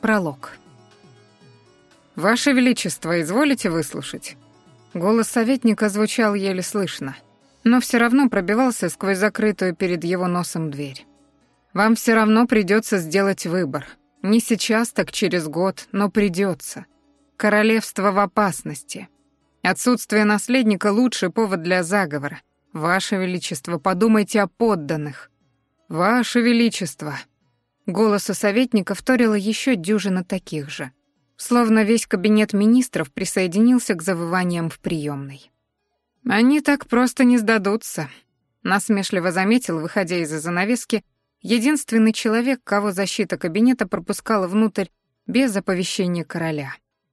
Пролог. «Ваше Величество, изволите выслушать?» Голос советника звучал еле слышно, но все равно пробивался сквозь закрытую перед его носом дверь. «Вам все равно придется сделать выбор. Не сейчас, так через год, но придется. Королевство в опасности. Отсутствие наследника — лучший повод для заговора. Ваше Величество, подумайте о подданных. Ваше Величество!» Голосу советника вторила еще дюжина таких же. Словно весь кабинет министров присоединился к завываниям в приемной. «Они так просто не сдадутся», — насмешливо заметил, выходя из-за занавески, единственный человек, кого защита кабинета пропускала внутрь без оповещения короля.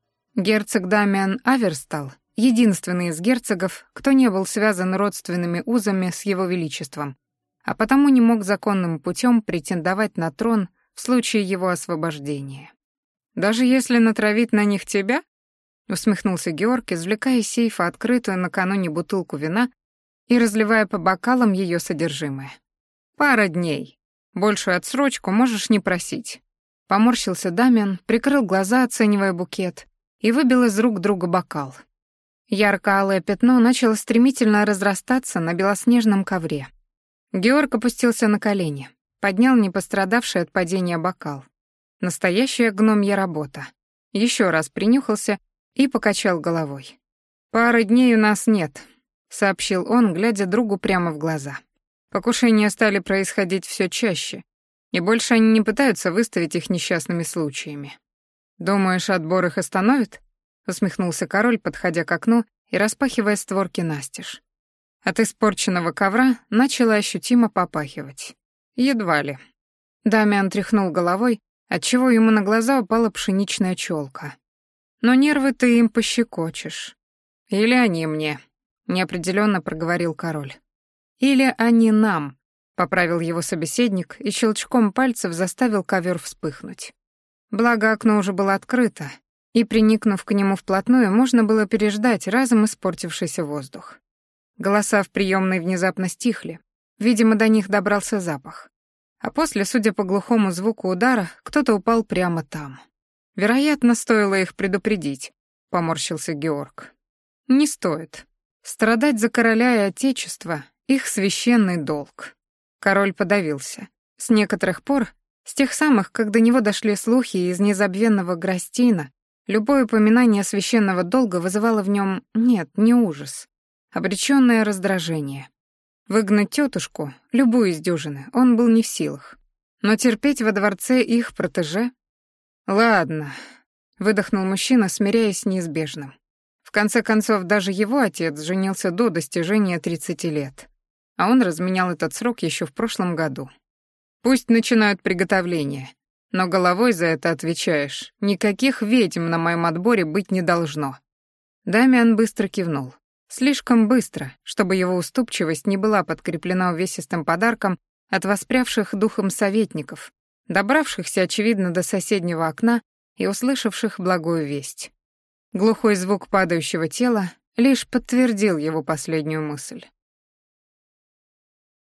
Герцог Дамиан Аверстал, единственный из герцогов, кто не был связан родственными узами с его величеством, а потому не мог законным путем претендовать на трон в случае его освобождения. «Даже если натравить на них тебя?» — усмехнулся Георг, извлекая из сейфа открытую накануне бутылку вина и разливая по бокалам ее содержимое. «Пара дней. Большую отсрочку можешь не просить». Поморщился Дамиан, прикрыл глаза, оценивая букет, и выбил из рук друга бокал. Ярко-алое пятно начало стремительно разрастаться на белоснежном ковре. Георг опустился на колени, поднял не пострадавший от падения бокал. Настоящая гномья работа. Еще раз принюхался и покачал головой. «Пары дней у нас нет», — сообщил он, глядя другу прямо в глаза. «Покушения стали происходить все чаще, и больше они не пытаются выставить их несчастными случаями». «Думаешь, отбор их остановит?» — усмехнулся король, подходя к окну и распахивая створки настежь. От испорченного ковра начало ощутимо попахивать. Едва ли. Дамиан тряхнул головой, отчего ему на глаза упала пшеничная чёлка. «Но нервы ты им пощекочешь. Или они мне», — неопределённо проговорил король. «Или они нам», — поправил его собеседник и щелчком пальцев заставил ковер вспыхнуть. Благо окно уже было открыто, и, приникнув к нему вплотную, можно было переждать разом испортившийся воздух. Голоса в приемной внезапно стихли. Видимо, до них добрался запах. А после, судя по глухому звуку удара, кто-то упал прямо там. «Вероятно, стоило их предупредить», — поморщился Георг. «Не стоит. Страдать за короля и отечество — их священный долг». Король подавился. С некоторых пор, с тех самых, как до него дошли слухи из незабвенного Грастина, любое упоминание священного долга вызывало в нем, нет, не ужас, обречённое раздражение. Выгнать тётушку, любую из дюжины, он был не в силах. Но терпеть во дворце их протеже? «Ладно», — выдохнул мужчина, смиряясь с неизбежным. В конце концов, даже его отец женился до достижения 30 лет, а он разменял этот срок ещё в прошлом году. «Пусть начинают приготовления, но головой за это отвечаешь. Никаких ведьм на моем отборе быть не должно». Дамиан быстро кивнул. Слишком быстро, чтобы его уступчивость не была подкреплена увесистым подарком от воспрявших духом советников, добравшихся, очевидно, до соседнего окна и услышавших благую весть. Глухой звук падающего тела лишь подтвердил его последнюю мысль.